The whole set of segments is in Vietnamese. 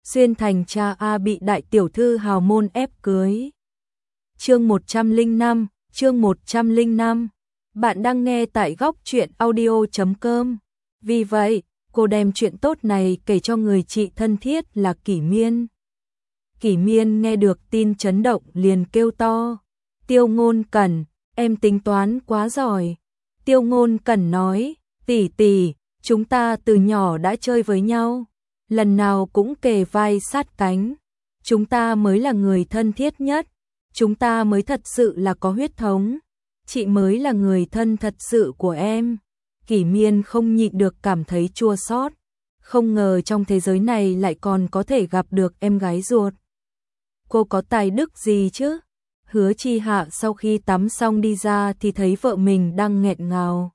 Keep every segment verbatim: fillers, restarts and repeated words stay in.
Xuyên thành cha A bị đại tiểu thư hào môn ép cưới. Chương một trăm lẻ năm, chương một trăm lẻ năm. Bạn đang nghe tại góc truyện audio chấm com. Vì vậy, cô đem chuyện tốt này kể cho người chị thân thiết là Kỷ Miên. Kỷ Miên nghe được tin chấn động liền kêu to. Tiêu Ngôn Cẩn, em tính toán quá giỏi. Tiêu Ngôn Cẩn nói, tỷ tỷ, chúng ta từ nhỏ đã chơi với nhau. Lần nào cũng kề vai sát cánh. Chúng ta mới là người thân thiết nhất. Chúng ta mới thật sự là có huyết thống. Chị mới là người thân thật sự của em. Kỷ Miên không nhịn được cảm thấy chua xót. Không ngờ trong thế giới này lại còn có thể gặp được em gái ruột. Cô có tài đức gì chứ? Hứa Chi Hạ sau khi tắm xong đi ra thì thấy vợ mình đang nghẹn ngào.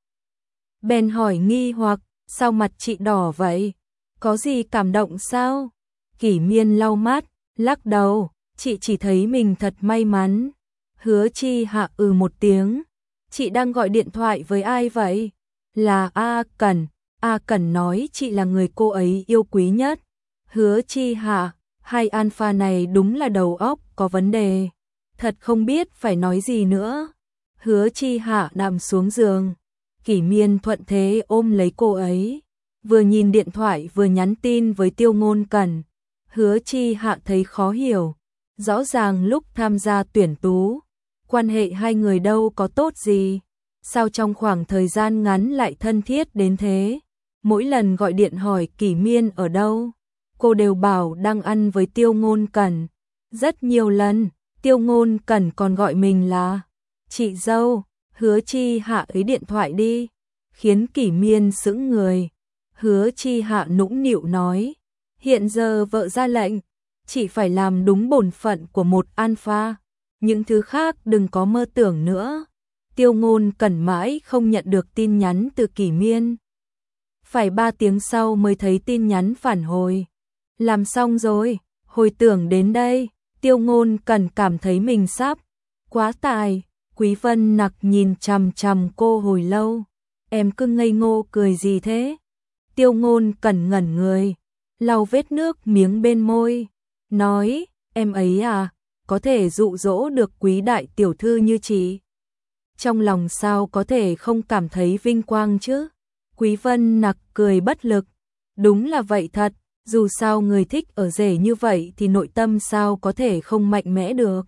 Bèn hỏi nghi hoặc, sao mặt chị đỏ vậy? Có gì cảm động sao? Kỷ Miên lau mắt, lắc đầu, chị chỉ thấy mình thật may mắn. Hứa Chi Hạ ừ một tiếng, chị đang gọi điện thoại với ai vậy? Là A Cẩn, A Cẩn nói chị là người cô ấy yêu quý nhất. Hứa Chi Hạ, hai alpha này đúng là đầu óc có vấn đề. Thật không biết phải nói gì nữa. Hứa Chi Hạ nằm xuống giường. Kỷ Miên thuận thế ôm lấy cô ấy. Vừa nhìn điện thoại vừa nhắn tin với Tiêu Ngôn Cẩn. Hứa Chi Hạ thấy khó hiểu. Rõ ràng lúc tham gia tuyển tú, quan hệ hai người đâu có tốt gì. Sao trong khoảng thời gian ngắn lại thân thiết đến thế? Mỗi lần gọi điện hỏi Kỷ Miên ở đâu, cô đều bảo đang ăn với Tiêu Ngôn Cẩn. Rất nhiều lần, Tiêu Ngôn Cẩn còn gọi mình là chị dâu. Hứa Chi Hạ ấy điện thoại đi, khiến Kỷ Miên sững người. Hứa Chi Hạ nũng nịu nói, hiện giờ vợ ra lệnh, chỉ phải làm đúng bổn phận của một alpha, những thứ khác đừng có mơ tưởng nữa. Tiêu Ngôn Cẩn mãi không nhận được tin nhắn từ Kỷ Miên. Phải ba tiếng sau mới thấy tin nhắn phản hồi. Làm xong rồi, hồi tưởng đến đây, Tiêu Ngôn Cẩn cảm thấy mình sắp quá tài. Quý Vân Nặc nhìn chằm chằm cô hồi lâu. Em cứ ngây ngô cười gì thế? Tiêu Ngôn Cẩn ngẩn người, lau vết nước miếng bên môi, nói, em ấy à, có thể dụ dỗ được quý đại tiểu thư như chị. Trong lòng sao có thể không cảm thấy vinh quang chứ? Quý Vân Nặc cười bất lực, đúng là vậy thật, dù sao người thích ở rể như vậy thì nội tâm sao có thể không mạnh mẽ được.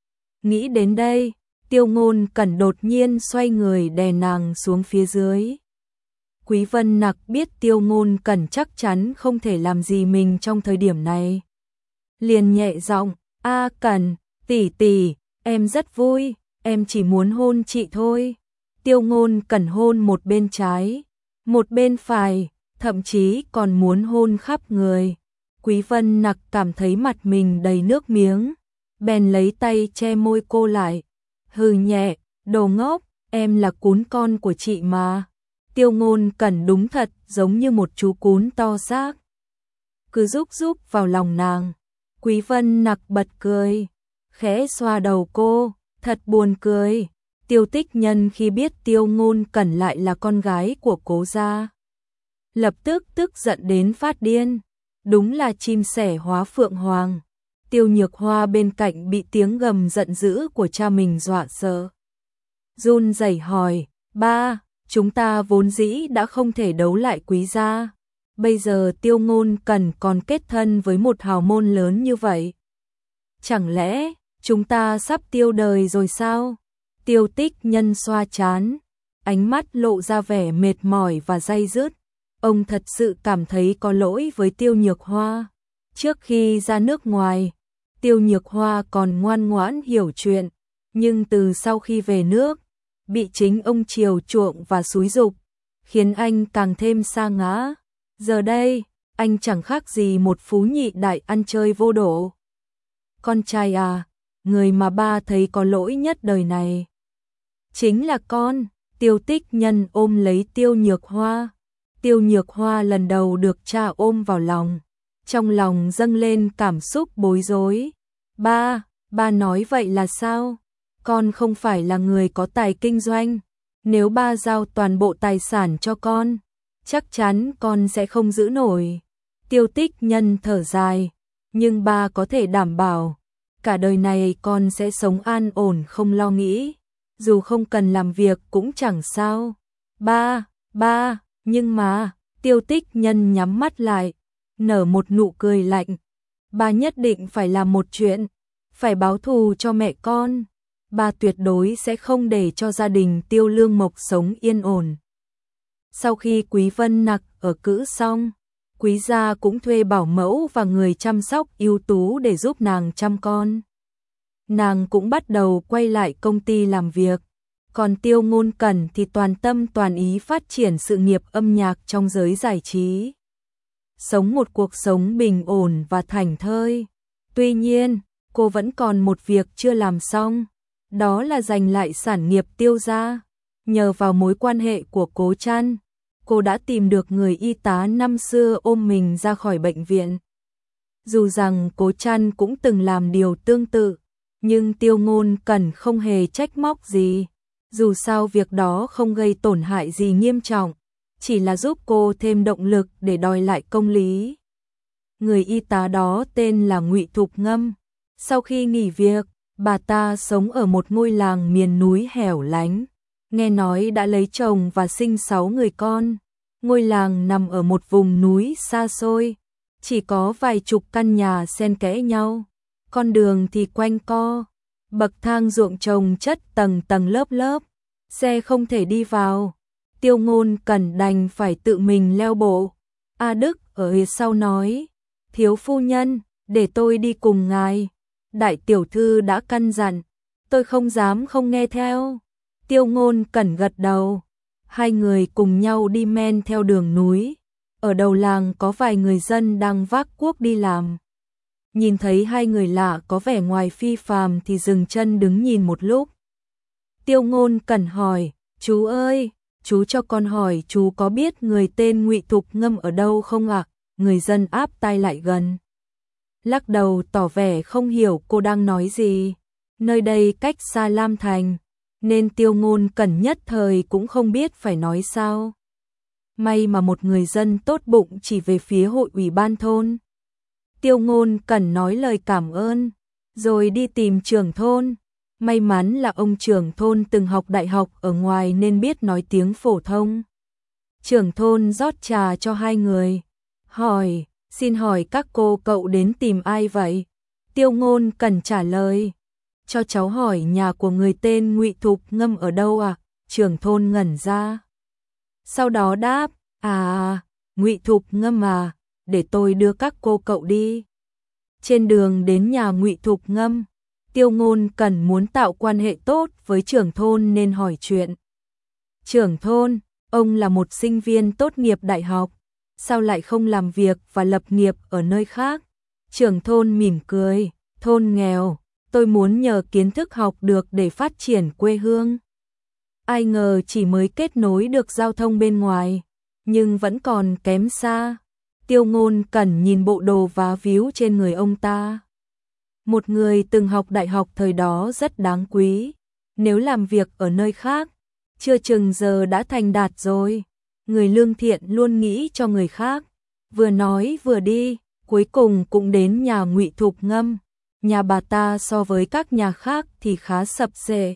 Nghĩ đến đây, Tiêu Ngôn Cẩn đột nhiên xoay người đè nàng xuống phía dưới. Quý Vân Nặc biết Tiêu Ngôn Cẩn chắc chắn không thể làm gì mình trong thời điểm này. Liền nhẹ giọng, A Cẩn, tỷ tỷ, em rất vui, em chỉ muốn hôn chị thôi. Tiêu Ngôn Cẩn hôn một bên trái, một bên phải, thậm chí còn muốn hôn khắp người. Quý Vân Nặc cảm thấy mặt mình đầy nước miếng, bèn lấy tay che môi cô lại. Hừ nhẹ, đồ ngốc, em là cún con của chị mà. Tiêu Ngôn Cẩn đúng thật giống như một chú cún to xác. Cứ rúc rúc vào lòng nàng. Quý Vân Nặc bật cười, khẽ xoa đầu cô, thật buồn cười. Tiêu Tích Nhân khi biết Tiêu Ngôn Cẩn lại là con gái của Cố gia, lập tức tức giận đến phát điên. Đúng là chim sẻ hóa phượng hoàng. Tiêu Nhược Hoa bên cạnh bị tiếng gầm giận dữ của cha mình dọa sợ. Run rẩy hỏi, ba, chúng ta vốn dĩ đã không thể đấu lại Quý gia. Bây giờ Tiêu Ngôn Cẩn còn kết thân với một hào môn lớn như vậy. Chẳng lẽ chúng ta sắp tiêu đời rồi sao? Tiêu Tích Nhân xoa trán, ánh mắt lộ ra vẻ mệt mỏi và day dứt. Ông thật sự cảm thấy có lỗi với Tiêu Nhược Hoa. Trước khi ra nước ngoài, Tiêu Nhược Hoa còn ngoan ngoãn hiểu chuyện, nhưng từ sau khi về nước, bị chính ông chiều chuộng và xúi giục, khiến anh càng thêm sa ngã. Giờ đây, anh chẳng khác gì một phú nhị đại ăn chơi vô độ. Con trai à, người mà ba thấy có lỗi nhất đời này chính là con. Tiêu Tích Nhân ôm lấy Tiêu Nhược Hoa. Tiêu Nhược Hoa lần đầu được cha ôm vào lòng, trong lòng dâng lên cảm xúc bối rối. Ba, ba nói vậy là sao? Con không phải là người có tài kinh doanh. Nếu ba giao toàn bộ tài sản cho con, chắc chắn con sẽ không giữ nổi. Tiêu Tích Nhân thở dài, nhưng ba có thể đảm bảo, cả đời này con sẽ sống an ổn không lo nghĩ, dù không cần làm việc cũng chẳng sao. Ba, ba, nhưng mà, Tiêu Tích Nhân nhắm mắt lại, nở một nụ cười lạnh. Ba nhất định phải làm một chuyện, phải báo thù cho mẹ con. Ba tuyệt đối sẽ không để cho gia đình Tiêu Lương Mộc sống yên ổn. Sau khi Quý Vân Nặc ở cữ xong, Quý gia cũng thuê bảo mẫu và người chăm sóc ưu tú để giúp nàng chăm con. Nàng cũng bắt đầu quay lại công ty làm việc, còn Tiêu Ngôn Cẩn thì toàn tâm toàn ý phát triển sự nghiệp âm nhạc trong giới giải trí. Sống một cuộc sống bình ổn và thảnh thơi. Tuy nhiên, cô vẫn còn một việc chưa làm xong, đó là giành lại sản nghiệp Tiêu gia. Nhờ vào mối quan hệ của Cố Trăn, cô đã tìm được người y tá năm xưa ôm mình ra khỏi bệnh viện. Dù rằng Cố Trăn cũng từng làm điều tương tự, nhưng Tiêu Ngôn Cẩn không hề trách móc gì. Dù sao việc đó không gây tổn hại gì nghiêm trọng, chỉ là giúp cô thêm động lực để đòi lại công lý. Người y tá đó tên là Ngụy Thục Ngâm. Sau khi nghỉ việc, bà ta sống ở một ngôi làng miền núi hẻo lánh. Nghe nói đã lấy chồng và sinh sáu người con. Ngôi làng nằm ở một vùng núi xa xôi, chỉ có vài chục căn nhà xen kẽ nhau. Con đường thì quanh co, bậc thang ruộng trồng chất tầng tầng lớp lớp, xe không thể đi vào. Tiêu Ngôn Cẩn đành phải tự mình leo bộ. A Đức ở phía sau nói, thiếu phu nhân, để tôi đi cùng ngài. Đại tiểu thư đã căn dặn, tôi không dám không nghe theo. Tiêu Ngôn Cẩn gật đầu. Hai người cùng nhau đi men theo đường núi. Ở đầu làng có vài người dân đang vác cuốc đi làm. Nhìn thấy hai người lạ có vẻ ngoài phi phàm thì dừng chân đứng nhìn một lúc. Tiêu Ngôn Cẩn hỏi, chú ơi, chú cho con hỏi chú có biết người tên Ngụy Thục Ngâm ở đâu không ạ? Người dân áp tai lại gần, lắc đầu tỏ vẻ không hiểu cô đang nói gì. Nơi đây cách xa Lam Thành, nên Tiêu Ngôn Cẩn nhất thời cũng không biết phải nói sao. May mà một người dân tốt bụng chỉ về phía hội ủy ban thôn. Tiêu Ngôn Cẩn nói lời cảm ơn, rồi đi tìm trưởng thôn. May mắn là ông trưởng thôn từng học đại học ở ngoài nên biết nói tiếng phổ thông. Trưởng thôn rót trà cho hai người, hỏi, xin hỏi các cô cậu đến tìm ai vậy? Tiêu Ngôn Cẩn trả lời, cho cháu hỏi nhà của người tên Ngụy Thục Ngâm ở đâu à? Trưởng thôn ngẩn ra, sau đó đáp, à, Ngụy Thục Ngâm à, để tôi đưa các cô cậu đi. Trên đường đến nhà Ngụy Thục Ngâm, Tiêu Ngôn Cẩn muốn tạo quan hệ tốt với trưởng thôn nên hỏi chuyện. Trưởng thôn, ông là một sinh viên tốt nghiệp đại học, sao lại không làm việc và lập nghiệp ở nơi khác? Trưởng thôn mỉm cười, thôn nghèo, tôi muốn nhờ kiến thức học được để phát triển quê hương. Ai ngờ chỉ mới kết nối được giao thông bên ngoài, nhưng vẫn còn kém xa. Tiêu Ngôn Cẩn nhìn bộ đồ vá víu trên người ông ta. Một người từng học đại học thời đó rất đáng quý, nếu làm việc ở nơi khác, chưa chừng giờ đã thành đạt rồi. Người lương thiện luôn nghĩ cho người khác. Vừa nói vừa đi, cuối cùng cũng đến nhà Ngụy Thục Ngâm. Nhà bà ta so với các nhà khác thì khá sập xệ,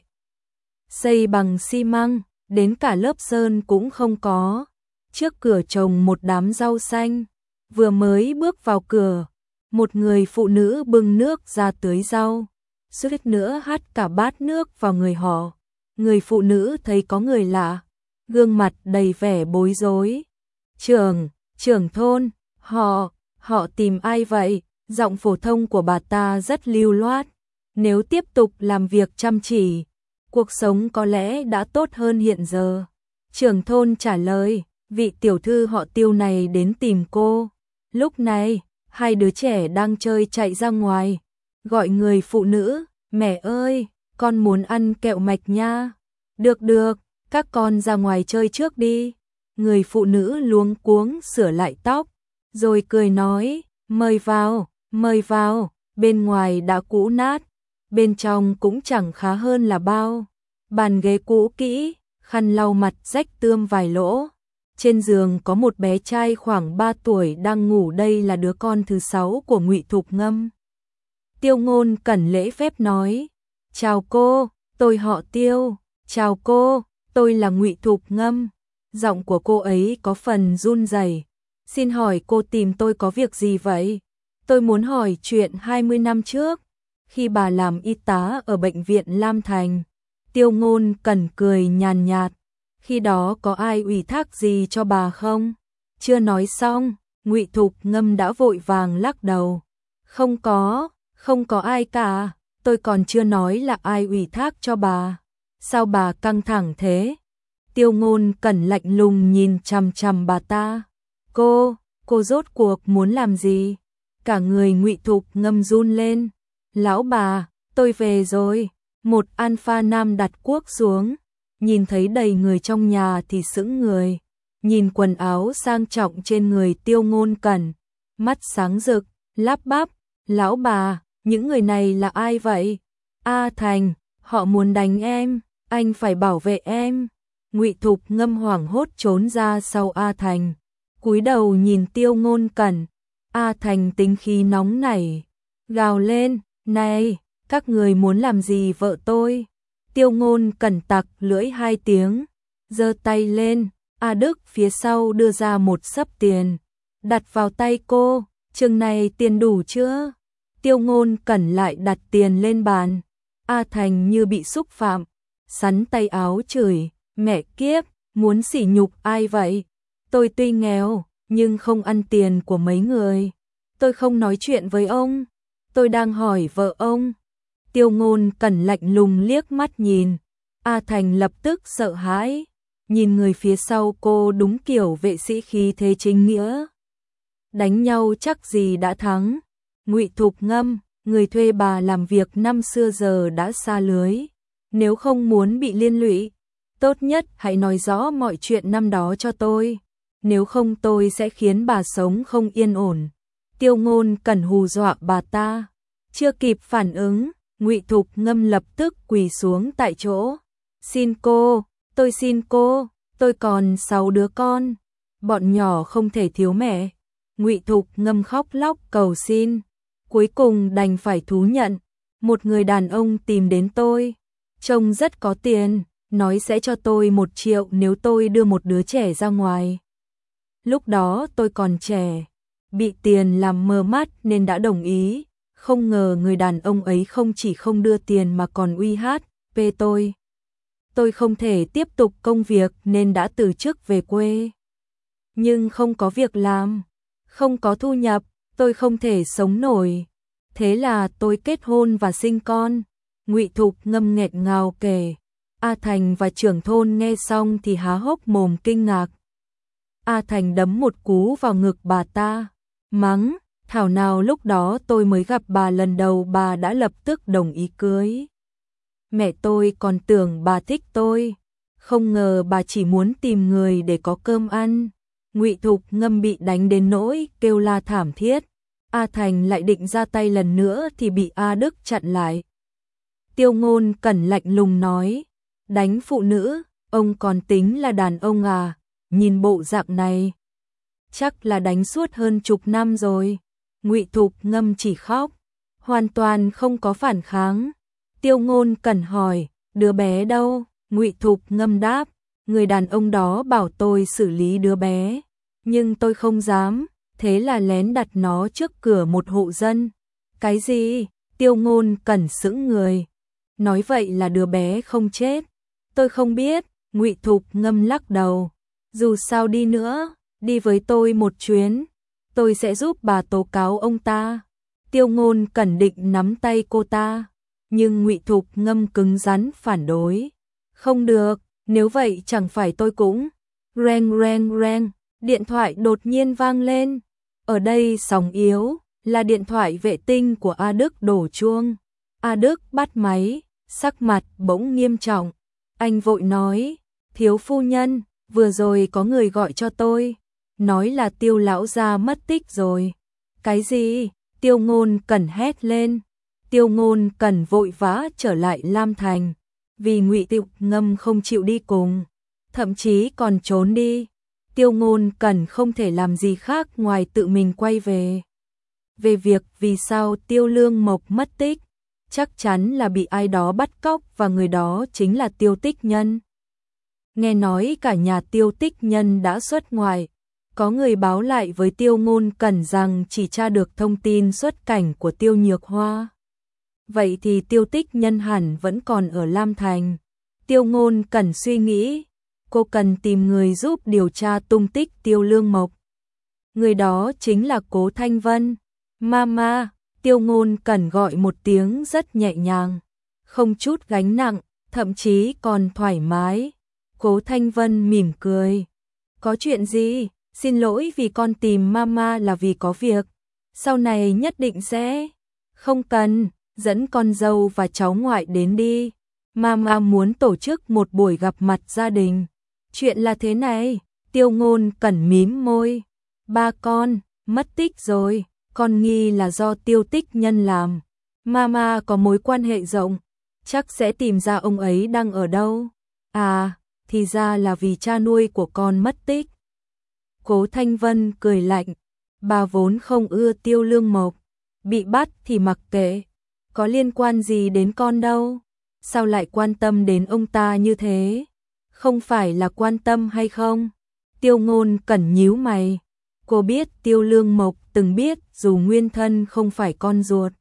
xây bằng xi măng, đến cả lớp sơn cũng không có. Trước cửa trồng một đám rau xanh. Vừa mới bước vào cửa, một người phụ nữ bưng nước ra tưới rau, suýt nữa hắt cả bát nước vào người họ. Người phụ nữ thấy có người lạ, gương mặt đầy vẻ bối rối. Trưởng, trưởng thôn, họ, họ tìm ai vậy? Giọng phổ thông của bà ta rất lưu loát. Nếu tiếp tục làm việc chăm chỉ, cuộc sống có lẽ đã tốt hơn hiện giờ. Trưởng thôn trả lời, vị tiểu thư họ Tiêu này đến tìm cô. Lúc này, hai đứa trẻ đang chơi chạy ra ngoài, gọi người phụ nữ, mẹ ơi, con muốn ăn kẹo mạch nha. Được được, các con ra ngoài chơi trước đi. Người phụ nữ luống cuống sửa lại tóc, rồi cười nói, mời vào, mời vào. Bên ngoài đã cũ nát, bên trong cũng chẳng khá hơn là bao. Bàn ghế cũ kỹ, khăn lau mặt rách tươm vài lỗ. Trên giường có một bé trai khoảng ba tuổi đang ngủ, đây là đứa con thứ sáu của Ngụy Thục Ngâm. Tiêu Ngôn Cẩn lễ phép nói, chào cô, tôi họ Tiêu, chào cô, tôi là Ngụy Thục Ngâm. Giọng của cô ấy có phần run rẩy. Xin hỏi cô tìm tôi có việc gì vậy? Tôi muốn hỏi chuyện hai mươi năm trước, khi bà làm y tá ở bệnh viện Lam Thành. Tiêu Ngôn Cẩn cười nhàn nhạt, khi đó có ai ủy thác gì cho bà không? Chưa nói xong, Ngụy Thục Ngâm đã vội vàng lắc đầu. Không có, không có ai cả, tôi còn chưa nói là ai ủy thác cho bà. Sao bà căng thẳng thế? Tiêu Ngôn Cẩn lạnh lùng nhìn chằm chằm bà ta. Cô, cô rốt cuộc muốn làm gì? Cả người Ngụy Thục Ngâm run lên. Lão bà, tôi về rồi. Một alpha nam đặt cuốc xuống, nhìn thấy đầy người trong nhà thì sững người. Nhìn quần áo sang trọng trên người Tiêu Ngôn Cẩn, mắt sáng rực, lắp bắp, lão bà, những người này là ai vậy? A Thành, họ muốn đánh em, anh phải bảo vệ em. Ngụy Thục Ngâm hoảng hốt trốn ra sau A Thành, cúi đầu nhìn Tiêu Ngôn Cẩn. A Thành tính khí nóng nảy, gào lên, này, các người muốn làm gì vợ tôi? Tiêu Ngôn Cẩn tặc lưỡi hai tiếng, giơ tay lên. A Đức phía sau đưa ra một xấp tiền, đặt vào tay cô, chừng này tiền đủ chưa? Tiêu Ngôn Cẩn lại đặt tiền lên bàn. A Thành như bị xúc phạm, sắn tay áo chửi, mẹ kiếp, muốn sỉ nhục ai vậy? Tôi tuy nghèo, nhưng không ăn tiền của mấy người. Tôi không nói chuyện với ông, tôi đang hỏi vợ ông. Tiêu Ngôn Cẩn lạnh lùng liếc mắt nhìn, A Thành lập tức sợ hãi, nhìn người phía sau cô đúng kiểu vệ sĩ khí thế chính nghĩa. Đánh nhau chắc gì đã thắng. Ngụy Thục Ngâm, người thuê bà làm việc năm xưa giờ đã xa lưới. Nếu không muốn bị liên lụy, tốt nhất hãy nói rõ mọi chuyện năm đó cho tôi. Nếu không tôi sẽ khiến bà sống không yên ổn. Tiêu Ngôn Cẩn hù dọa bà ta. Chưa kịp phản ứng, Ngụy Thục Ngâm lập tức quỳ xuống tại chỗ. Xin cô, tôi xin cô, tôi còn sáu đứa con. Bọn nhỏ không thể thiếu mẹ. Ngụy Thục Ngâm khóc lóc cầu xin. Cuối cùng đành phải thú nhận. Một người đàn ông tìm đến tôi, trông rất có tiền, nói sẽ cho tôi một triệu nếu tôi đưa một đứa trẻ ra ngoài. Lúc đó tôi còn trẻ, bị tiền làm mờ mắt nên đã đồng ý. Không ngờ người đàn ông ấy không chỉ không đưa tiền mà còn uy hát về tôi. Tôi không thể tiếp tục công việc nên đã từ chức về quê. Nhưng không có việc làm, không có thu nhập, tôi không thể sống nổi. Thế là tôi kết hôn và sinh con. Ngụy Thục Ngâm nghẹn ngào kể. A Thành và trưởng thôn nghe xong thì há hốc mồm kinh ngạc. A Thành đấm một cú vào ngực bà ta, mắng, thảo nào lúc đó tôi mới gặp bà lần đầu bà đã lập tức đồng ý cưới. Mẹ tôi còn tưởng bà thích tôi, không ngờ bà chỉ muốn tìm người để có cơm ăn. Ngụy Thục Ngâm bị đánh đến nỗi kêu la thảm thiết. A Thành lại định ra tay lần nữa thì bị A Đức chặn lại. Tiêu Ngôn Cẩn lạnh lùng nói, đánh phụ nữ, ông còn tính là đàn ông à? Nhìn bộ dạng này, chắc là đánh suốt hơn chục năm rồi. Ngụy Thục Ngâm chỉ khóc, hoàn toàn không có phản kháng. Tiêu Ngôn Cẩn hỏi, đứa bé đâu? Ngụy Thục Ngâm đáp, người đàn ông đó bảo tôi xử lý đứa bé, nhưng tôi không dám, thế là lén đặt nó trước cửa một hộ dân. Cái gì? Tiêu Ngôn Cẩn sững người. Nói vậy là đứa bé không chết? Tôi không biết. Ngụy Thục Ngâm lắc đầu. Dù sao đi nữa, đi với tôi một chuyến, tôi sẽ giúp bà tố cáo ông ta. Tiêu Ngôn Cẩn định nắm tay cô ta, nhưng Ngụy Thục Ngâm cứng rắn phản đối. Không được, nếu vậy chẳng phải tôi cũng. Reng reng reng, điện thoại đột nhiên vang lên. Ở đây sóng yếu, là điện thoại vệ tinh của A Đức đổ chuông. A Đức bắt máy, sắc mặt bỗng nghiêm trọng. Anh vội nói, thiếu phu nhân, vừa rồi có người gọi cho tôi, nói là Tiêu lão gia mất tích rồi. Cái gì? Tiêu Ngôn Cẩn hét lên. Tiêu Ngôn Cẩn vội vã trở lại Lam Thành, vì Ngụy Thục Ngâm không chịu đi cùng, thậm chí còn trốn đi. Tiêu Ngôn Cẩn không thể làm gì khác ngoài tự mình quay về. Về việc vì sao Tiêu Lương Mộc mất tích, chắc chắn là bị ai đó bắt cóc và người đó chính là Tiêu Tích Nhân. Nghe nói cả nhà Tiêu Tích Nhân đã xuất ngoại, có người báo lại với Tiêu Ngôn Cẩn rằng chỉ tra được thông tin xuất cảnh của Tiêu Nhược Hoa. Vậy thì Tiêu Tích Nhân hẳn vẫn còn ở Lam Thành. Tiêu Ngôn Cẩn suy nghĩ, cô cần tìm người giúp điều tra tung tích Tiêu Lương Mộc. Người đó chính là Cố Thanh Vân. Mama, Tiêu Ngôn Cẩn gọi một tiếng rất nhẹ nhàng, không chút gánh nặng, thậm chí còn thoải mái. Cố Thanh Vân mỉm cười. Có chuyện gì? Xin lỗi vì con tìm Mama là vì có việc. Sau này nhất định sẽ... Không cần, dẫn con dâu và cháu ngoại đến đi. Mama muốn tổ chức một buổi gặp mặt gia đình. Chuyện là thế này, Tiêu Ngôn Cẩn mím môi. Ba con, mất tích rồi, con nghi là do Tiêu Tích Nhân làm. Mama có mối quan hệ rộng, chắc sẽ tìm ra ông ấy đang ở đâu. À, thì ra là vì cha nuôi của con mất tích. Cố Thanh Vân cười lạnh, bà vốn không ưa Tiêu Lương Mộc, bị bắt thì mặc kệ, có liên quan gì đến con đâu. Sao lại quan tâm đến ông ta như thế? Không phải là quan tâm hay không? Tiêu Ngôn Cẩn nhíu mày. Cô biết Tiêu Lương Mộc từng biết dù nguyên thân không phải con ruột,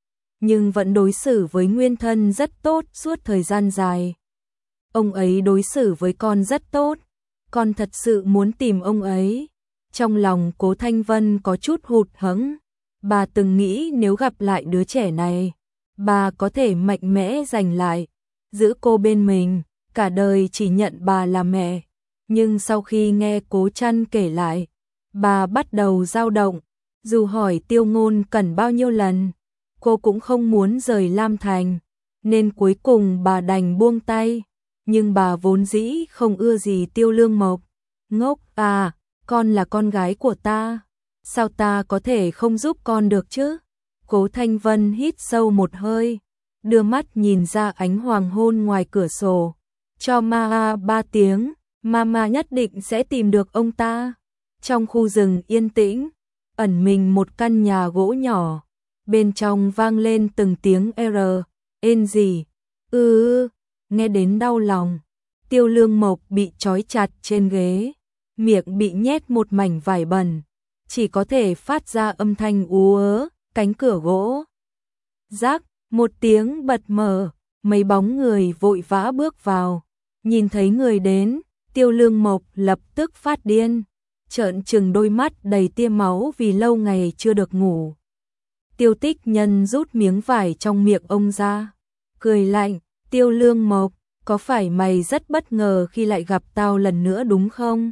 nhưng vẫn đối xử với nguyên thân rất tốt suốt thời gian dài. Ông ấy đối xử với con rất tốt, con thật sự muốn tìm ông ấy. Trong lòng Cố Thanh Vân có chút hụt hẫng. Bà từng nghĩ nếu gặp lại đứa trẻ này, bà có thể mạnh mẽ giành lại, giữ cô bên mình, cả đời chỉ nhận bà là mẹ. Nhưng sau khi nghe Cố Trăn kể lại, bà bắt đầu dao động. Dù hỏi Tiêu Ngôn Cẩn bao nhiêu lần, cô cũng không muốn rời Lam Thành, nên cuối cùng bà đành buông tay. Nhưng bà vốn dĩ không ưa gì Tiêu Lương Mộc. Ngốc à, con là con gái của ta, sao ta có thể không giúp con được chứ? Cố Thanh Vân hít sâu một hơi, đưa mắt nhìn ra ánh hoàng hôn ngoài cửa sổ. Cho ma ba tiếng, mama nhất định sẽ tìm được ông ta. Trong khu rừng yên tĩnh, ẩn mình một căn nhà gỗ nhỏ, bên trong vang lên từng tiếng R, ên gì, ư, nghe đến đau lòng. Tiêu Lương Mộc bị trói chặt trên ghế, miệng bị nhét một mảnh vải bẩn, chỉ có thể phát ra âm thanh ú ớ. Cánh cửa gỗ rác, một tiếng bật mở, mấy bóng người vội vã bước vào. Nhìn thấy người đến, Tiêu Lương Mộc lập tức phát điên, trợn trừng đôi mắt đầy tia máu vì lâu ngày chưa được ngủ. Tiêu Tích Nhân rút miếng vải trong miệng ông ra, cười lạnh, Tiêu Lương Mộc, có phải mày rất bất ngờ khi lại gặp tao lần nữa đúng không?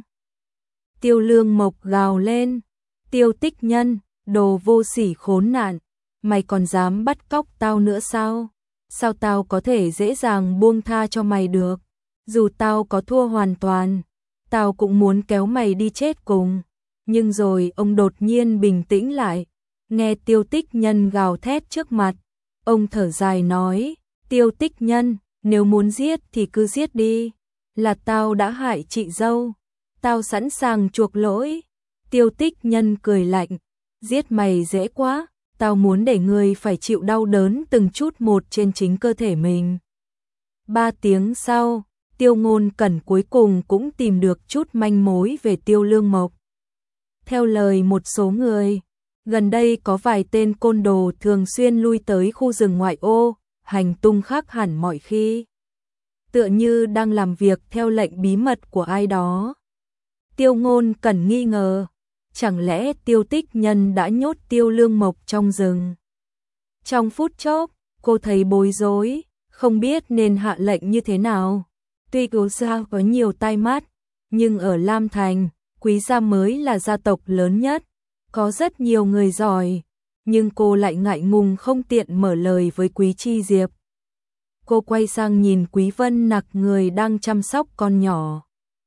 Tiêu Lương Mộc gào lên, Tiêu Tích Nhân, đồ vô sỉ khốn nạn, mày còn dám bắt cóc tao nữa sao? Sao tao có thể dễ dàng buông tha cho mày được? Dù tao có thua hoàn toàn, tao cũng muốn kéo mày đi chết cùng. Nhưng rồi ông đột nhiên bình tĩnh lại, nghe Tiêu Tích Nhân gào thét trước mặt. Ông thở dài nói, Tiêu Tích Nhân, nếu muốn giết thì cứ giết đi. Là tao đã hại chị dâu, tao sẵn sàng chuộc lỗi. Tiêu Tích Nhân cười lạnh, giết mày dễ quá, tao muốn để ngươi phải chịu đau đớn từng chút một trên chính cơ thể mình. Ba tiếng sau, Tiêu Ngôn Cẩn cuối cùng cũng tìm được chút manh mối về Tiêu Lương Mộc. Theo lời một số người, gần đây có vài tên côn đồ thường xuyên lui tới khu rừng ngoại ô, hành tung khác hẳn mọi khi. Tựa như đang làm việc theo lệnh bí mật của ai đó. Tiêu Ngôn Cẩn nghi ngờ, chẳng lẽ Tiêu Tích Nhân đã nhốt Tiêu Lương Mộc trong rừng? Trong phút chốc, cô thấy bối rối, không biết nên hạ lệnh như thế nào. Tuy Cố gia có nhiều tai mắt, nhưng ở Lam Thành, Quý gia mới là gia tộc lớn nhất, có rất nhiều người giỏi, nhưng cô lại ngại ngùng không tiện mở lời với Quý Chi Diệp. Cô quay sang nhìn Quý Vân Nặc người đang chăm sóc con nhỏ.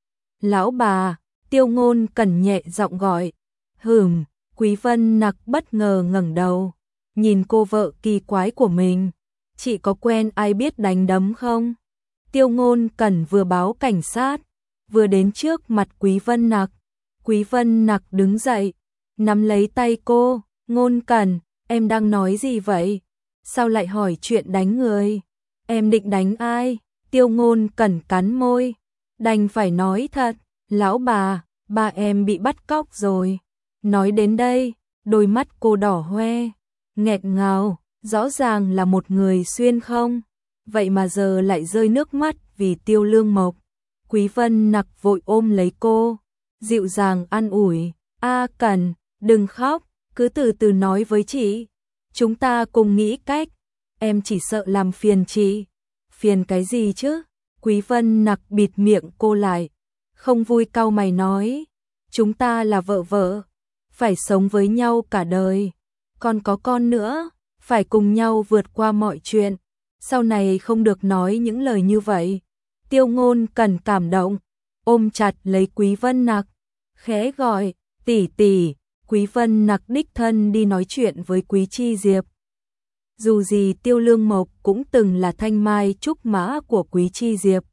Lão bà, Tiêu Ngôn Cẩn nhẹ giọng gọi. Hừm, Quý Vân Nặc bất ngờ ngẩng đầu, nhìn cô vợ kỳ quái của mình. Chị có quen ai biết đánh đấm không? Tiêu Ngôn Cẩn vừa báo cảnh sát, vừa đến trước mặt Quý Vân Nặc. Quý Vân Nặc đứng dậy, nắm lấy tay cô, Ngôn Cẩn, em đang nói gì vậy? Sao lại hỏi chuyện đánh người? Em định đánh ai? Tiêu Ngôn Cẩn cắn môi, đành phải nói thật, lão bà, ba em bị bắt cóc rồi. Nói đến đây, đôi mắt cô đỏ hoe, nghẹt ngào, rõ ràng là một người xuyên không, vậy mà giờ lại rơi nước mắt vì Tiêu Lương Mộc. Quý Vân Nặc vội ôm lấy cô, dịu dàng an ủi, "A Cẩn, đừng khóc, cứ từ từ nói với chị, chúng ta cùng nghĩ cách, em chỉ sợ làm phiền chị." "Phiền cái gì chứ?" Quý Vân Nặc bịt miệng cô lại, không vui cau mày nói, "Chúng ta là vợ vợ, phải sống với nhau cả đời, còn có con nữa, phải cùng nhau vượt qua mọi chuyện, sau này không được nói những lời như vậy." Tiêu Ngôn Cẩn cảm động, ôm chặt lấy Quý Vân Nặc, khẽ gọi, "Tỷ tỷ." Quý Vân Nặc đích thân đi nói chuyện với Quý Chi Diệp. Dù gì Tiêu Lương Mộc cũng từng là thanh mai trúc mã của Quý Chi Diệp,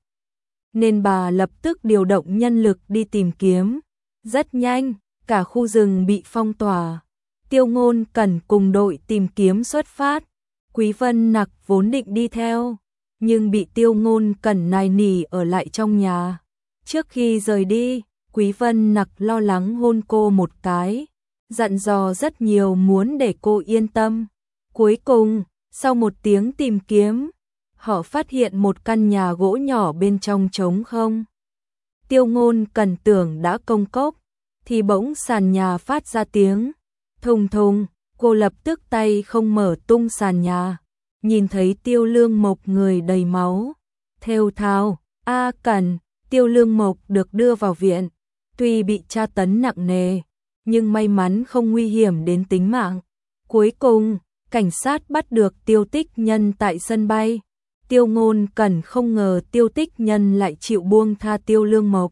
nên bà lập tức điều động nhân lực đi tìm kiếm. Rất nhanh, cả khu rừng bị phong tỏa. Tiêu Ngôn Cẩn cùng đội tìm kiếm xuất phát. Quý Vân Nặc vốn định đi theo, nhưng bị Tiêu Ngôn Cẩn nài nỉ ở lại trong nhà. Trước khi rời đi, Quý Vân Nặc lo lắng hôn cô một cái, dặn dò rất nhiều muốn để cô yên tâm. Cuối cùng, sau một tiếng tìm kiếm, họ phát hiện một căn nhà gỗ nhỏ bên trong trống không. Tiêu Ngôn Cẩn tưởng đã công cốc, thì bỗng sàn nhà phát ra tiếng thùng thùng, cô lập tức tay không mở tung sàn nhà, nhìn thấy Tiêu Lương Mộc người đầy máu, thều thào, "A Cẩn." Tiêu Lương Mộc được đưa vào viện, tuy bị tra tấn nặng nề, nhưng may mắn không nguy hiểm đến tính mạng. Cuối cùng, cảnh sát bắt được Tiêu Tích Nhân tại sân bay. Tiêu Ngôn Cẩn không ngờ Tiêu Tích Nhân lại chịu buông tha Tiêu Lương Mộc.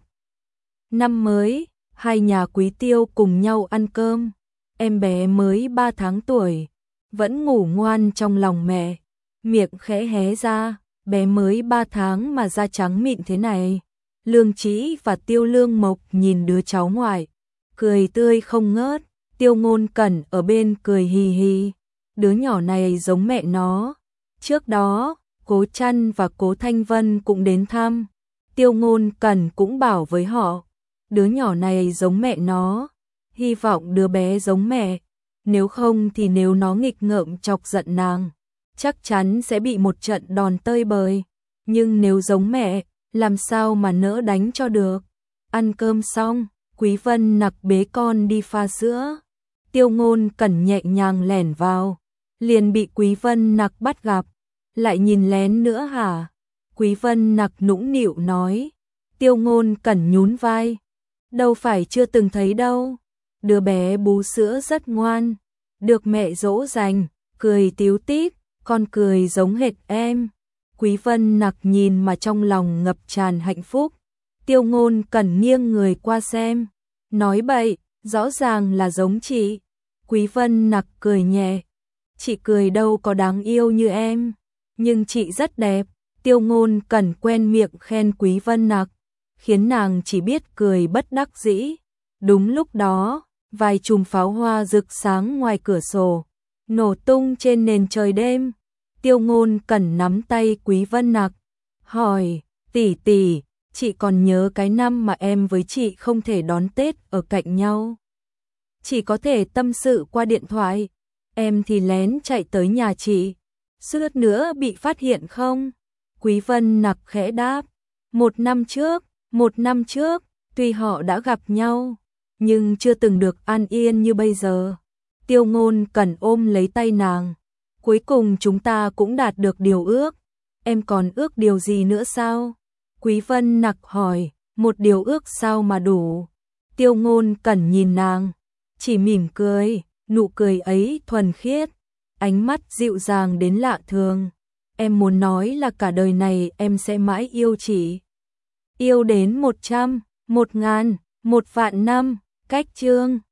Năm mới, hai nhà Quý Tiêu cùng nhau ăn cơm. Em bé mới ba tháng tuổi, vẫn ngủ ngoan trong lòng mẹ, miệng khẽ hé ra, bé mới ba tháng mà da trắng mịn thế này. Lương Trĩ và Tiêu Lương Mộc nhìn đứa cháu ngoại, cười tươi không ngớt. Tiêu Ngôn Cẩn ở bên cười hì hì, đứa nhỏ này giống mẹ nó. Trước đó, Cố Trăn và Cố Thanh Vân cũng đến thăm. Tiêu Ngôn Cẩn cũng bảo với họ, đứa nhỏ này giống mẹ nó, hy vọng đứa bé giống mẹ, nếu không thì nếu nó nghịch ngợm chọc giận nàng, chắc chắn sẽ bị một trận đòn tơi bời, nhưng nếu giống mẹ, làm sao mà nỡ đánh cho được. Ăn cơm xong, Quý Vân Nặc bế con đi pha sữa. Tiêu Ngôn Cẩn nhẹ nhàng lẻn vào, liền bị Quý Vân Nặc bắt gặp. Lại nhìn lén nữa hả? Quý Vân Nặc nũng nịu nói. Tiêu Ngôn Cẩn nhún vai, đâu phải chưa từng thấy đâu. Đứa bé bú sữa rất ngoan, được mẹ dỗ dành, cười tíu tít, con cười giống hệt em. Quý Vân Nặc nhìn mà trong lòng ngập tràn hạnh phúc. Tiêu Ngôn Cẩn nghiêng người qua xem, nói bậy, rõ ràng là giống chị. Quý Vân Nặc cười nhẹ, chị cười đâu có đáng yêu như em, nhưng chị rất đẹp. Tiêu Ngôn Cẩn quen miệng khen Quý Vân Nặc, khiến nàng chỉ biết cười bất đắc dĩ. Đúng lúc đó, vài chùm pháo hoa rực sáng ngoài cửa sổ, nổ tung trên nền trời đêm. Tiêu Ngôn Cẩn nắm tay Quý Vân Nặc, hỏi, tỷ tỷ, chị còn nhớ cái năm mà em với chị không thể đón Tết ở cạnh nhau? Chỉ có thể tâm sự qua điện thoại, em thì lén chạy tới nhà chị, suýt nữa bị phát hiện không? Quý Vân Nặc khẽ đáp, một năm trước, một năm trước, tuy họ đã gặp nhau, nhưng chưa từng được an yên như bây giờ. Tiêu Ngôn Cẩn ôm lấy tay nàng, cuối cùng chúng ta cũng đạt được điều ước, em còn ước điều gì nữa sao? Quý Vân Nặc hỏi, một điều ước sao mà đủ? Tiêu Ngôn Cẩn nhìn nàng, chỉ mỉm cười, nụ cười ấy thuần khiết, ánh mắt dịu dàng đến lạ thường. Em muốn nói là cả đời này em sẽ mãi yêu chị. Yêu đến một trăm, một ngàn, một vạn năm, cách chương.